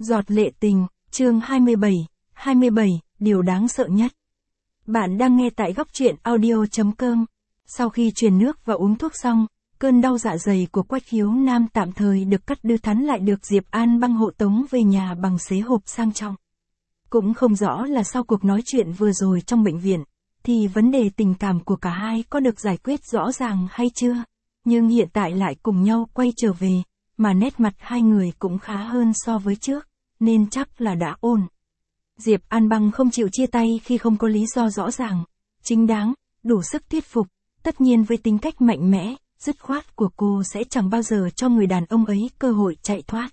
Giọt lệ tình, chương 27, điều đáng sợ nhất. Bạn đang nghe tại góc truyện audio.com. Sau khi truyền nước và uống thuốc xong, cơn đau dạ dày của Quách Khiếu Nam tạm thời được cắt đứt, hắn lại được Diệp An Băng hộ tống về nhà bằng xế hộp sang trọng. Cũng không rõ là sau cuộc nói chuyện vừa rồi trong bệnh viện, thì vấn đề tình cảm của cả hai có được giải quyết rõ ràng hay chưa, nhưng hiện tại lại cùng nhau quay trở về, mà nét mặt hai người cũng khá hơn so với trước, nên chắc là đã ổn. Diệp An Băng không chịu chia tay khi không có lý do rõ ràng, chính đáng, đủ sức thuyết phục, tất nhiên với tính cách mạnh mẽ, dứt khoát của cô sẽ chẳng bao giờ cho người đàn ông ấy cơ hội chạy thoát.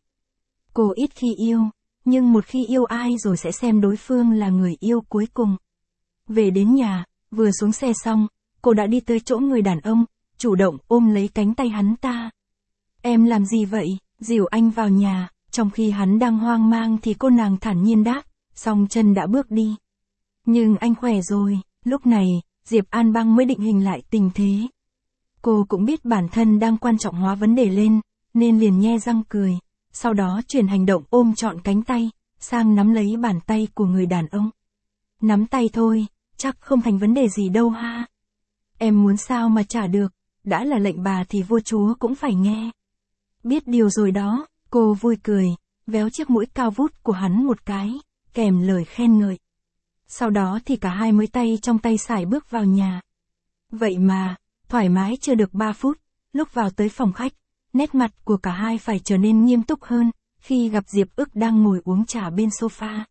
Cô ít khi yêu, nhưng một khi yêu ai rồi sẽ xem đối phương là người yêu cuối cùng. Về đến nhà, vừa xuống xe xong, cô đã đi tới chỗ người đàn ông, chủ động ôm lấy cánh tay hắn ta. Em làm gì vậy? Dìu anh vào nhà. Trong khi hắn đang hoang mang thì cô nàng thản nhiên đáp, song chân đã bước đi. Nhưng anh khỏe rồi. Lúc này, Diệp An Băng mới định hình lại tình thế. Cô cũng biết bản thân đang quan trọng hóa vấn đề lên, nên liền nhe răng cười, sau đó chuyển hành động ôm trọn cánh tay, sang nắm lấy bàn tay của người đàn ông. Nắm tay thôi, chắc không thành vấn đề gì đâu ha. Em muốn sao mà trả được, đã là lệnh bà thì vua chúa cũng phải nghe. Biết điều rồi đó, cô vui cười, véo chiếc mũi cao vút của hắn một cái, kèm lời khen ngợi. Sau đó thì cả hai mới tay trong tay sải bước vào nhà. Vậy mà, thoải mái chưa được 3 phút, lúc vào tới phòng khách, nét mặt của cả hai phải trở nên nghiêm túc hơn, khi gặp Diệp Ức đang ngồi uống trà bên sofa.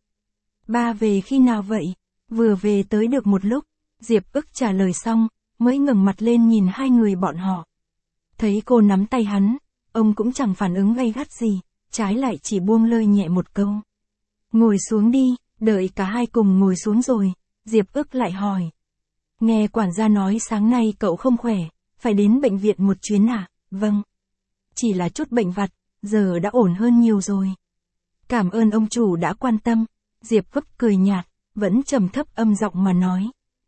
Ba về khi nào vậy? Vừa về tới được một lúc, Diệp Ức trả lời xong, mới ngẩng mặt lên nhìn hai người bọn họ. Thấy cô nắm tay hắn, ông cũng chẳng phản ứng gay gắt gì, trái lại chỉ buông lơi nhẹ một câu. Ngồi xuống đi, đợi cả hai cùng ngồi xuống rồi, Diệp Ức lại hỏi. Nghe quản gia nói sáng nay cậu không khỏe, phải đến bệnh viện một chuyến à? Vâng. Chỉ là chút bệnh vặt, giờ đã ổn hơn nhiều rồi. Cảm ơn ông chủ đã quan tâm, Diệp Ức cười nhạt, vẫn trầm thấp âm giọng mà nói.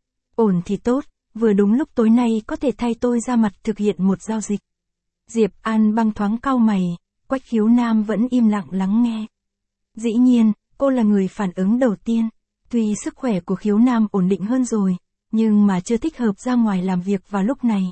Ổn thì tốt, vừa đúng lúc tối nay có thể thay tôi ra mặt thực hiện một giao dịch. Diệp An Băng thoáng cau mày, Quách Khiếu Nam vẫn im lặng lắng nghe. Dĩ nhiên, cô là người phản ứng đầu tiên, tuy sức khỏe của Khiếu Nam ổn định hơn rồi, nhưng mà chưa thích hợp ra ngoài làm việc vào lúc này.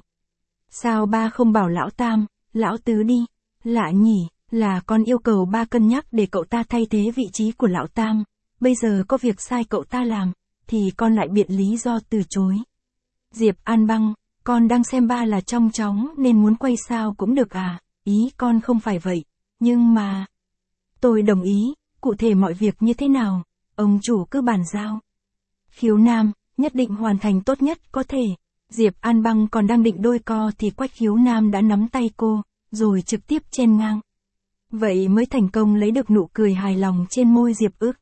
Sao ba không bảo lão Tam, lão Tứ đi? Lạ nhỉ, là con yêu cầu ba cân nhắc để cậu ta thay thế vị trí của lão Tam, bây giờ có việc sai cậu ta làm, thì con lại biện lý do từ chối. Diệp An Băng, con đang xem ba là trong chóng nên muốn quay sao cũng được à, ý con không phải vậy, nhưng mà... Tôi đồng ý, cụ thể mọi việc như thế nào, ông chủ cứ bàn giao. Khiếu Nam, nhất định hoàn thành tốt nhất có thể. Diệp An Băng còn đang định đôi co thì Quách Khiếu Nam đã nắm tay cô, rồi trực tiếp chen ngang. Vậy mới thành công lấy được nụ cười hài lòng trên môi Diệp Ức.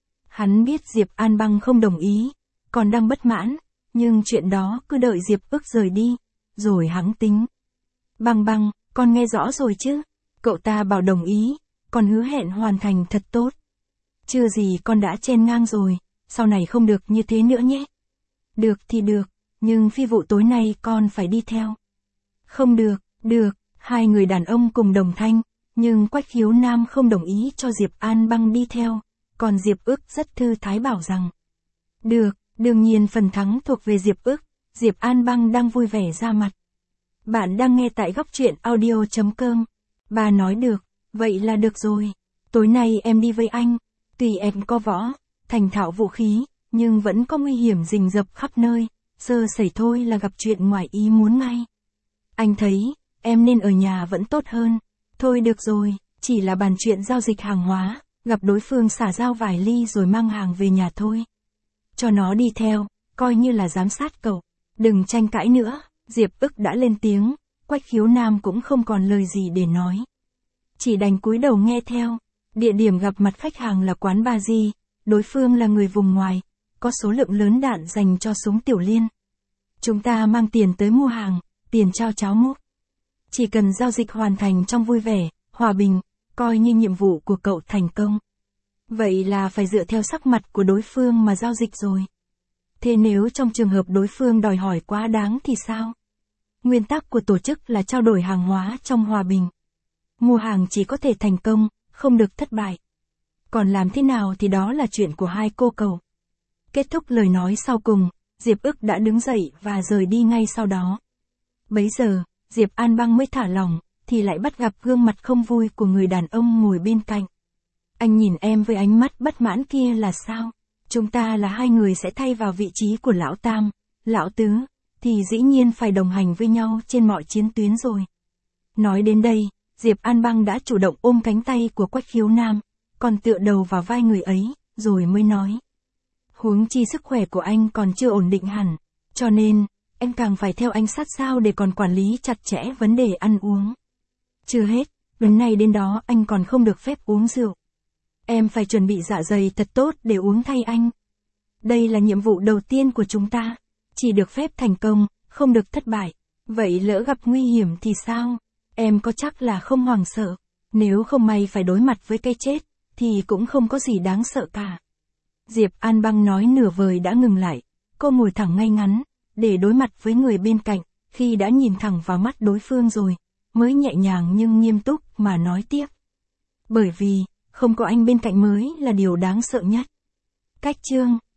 Hắn biết Diệp An Băng không đồng ý, còn đang bất mãn, nhưng chuyện đó cứ đợi Diệp Ức rời đi, rồi hắn tính. Băng Băng, con nghe rõ rồi chứ? Cậu ta bảo đồng ý, còn hứa hẹn hoàn thành thật tốt. Chưa gì con đã chen ngang rồi, sau này không được như thế nữa nhé. Được thì được, nhưng phi vụ tối nay con phải đi theo. Không được, được, hai người đàn ông cùng đồng thanh, nhưng Quách Khiếu Nam không đồng ý cho Diệp An Băng đi theo, còn Diệp Ức rất thư thái bảo rằng. Được, đương nhiên phần thắng thuộc về Diệp Ức, Diệp An Băng đang vui vẻ ra mặt. Bạn đang nghe tại góc truyện audio.com. Bà nói được, vậy là được rồi. Tối nay em đi với anh, tùy em có võ, thành thạo vũ khí, nhưng vẫn có nguy hiểm rình rập khắp nơi, sơ sẩy thôi là gặp chuyện ngoài ý muốn ngay. Anh thấy, em nên ở nhà vẫn tốt hơn. Thôi được rồi, chỉ là bàn chuyện giao dịch hàng hóa, gặp đối phương xả giao vài ly rồi mang hàng về nhà thôi. Cho nó đi theo, coi như là giám sát cậu. Đừng tranh cãi nữa, Diệp Ức đã lên tiếng, Quách Khiếu Nam cũng không còn lời gì để nói. Chỉ đành cúi đầu nghe theo. Địa điểm gặp mặt khách hàng là quán Ba Di, đối phương là người vùng ngoài, có số lượng lớn đạn dành cho súng tiểu liên. Chúng ta mang tiền tới mua hàng, tiền trao cháo múc. Chỉ cần giao dịch hoàn thành trong vui vẻ, hòa bình, coi như nhiệm vụ của cậu thành công. Vậy là phải dựa theo sắc mặt của đối phương mà giao dịch rồi. Thế nếu trong trường hợp đối phương đòi hỏi quá đáng thì sao? Nguyên tắc của tổ chức là trao đổi hàng hóa trong hòa bình. Mua hàng chỉ có thể thành công, không được thất bại. Còn làm thế nào thì đó là chuyện của hai cô cậu. Kết thúc lời nói sau cùng, Diệp Ức đã đứng dậy và rời đi ngay sau đó. Bấy giờ, Diệp An Băng mới thả lỏng, thì lại bắt gặp gương mặt không vui của người đàn ông ngồi bên cạnh. Anh nhìn em với ánh mắt bất mãn kia là sao? Chúng ta là hai người sẽ thay vào vị trí của lão Tam, lão Tứ, thì dĩ nhiên phải đồng hành với nhau trên mọi chiến tuyến rồi. Nói đến đây, Diệp An Băng đã chủ động ôm cánh tay của Quách Khiếu Nam, còn tựa đầu vào vai người ấy, rồi mới nói. Huống chi sức khỏe của anh còn chưa ổn định hẳn, cho nên, em càng phải theo anh sát sao để còn quản lý chặt chẽ vấn đề ăn uống. Chưa hết, đến nay đến đó anh còn không được phép uống rượu. Em phải chuẩn bị dạ dày thật tốt để uống thay anh. Đây là nhiệm vụ đầu tiên của chúng ta, chỉ được phép thành công, không được thất bại. Vậy lỡ gặp nguy hiểm thì sao? Em có chắc là không hoảng sợ? Nếu không may phải đối mặt với cái chết, thì cũng không có gì đáng sợ cả. Diệp An Băng nói nửa vời đã ngừng lại, cô ngồi thẳng ngay ngắn, để đối mặt với người bên cạnh, khi đã nhìn thẳng vào mắt đối phương rồi, mới nhẹ nhàng nhưng nghiêm túc mà nói tiếp. Bởi vì, không có anh bên cạnh mới là điều đáng sợ nhất. Cách chương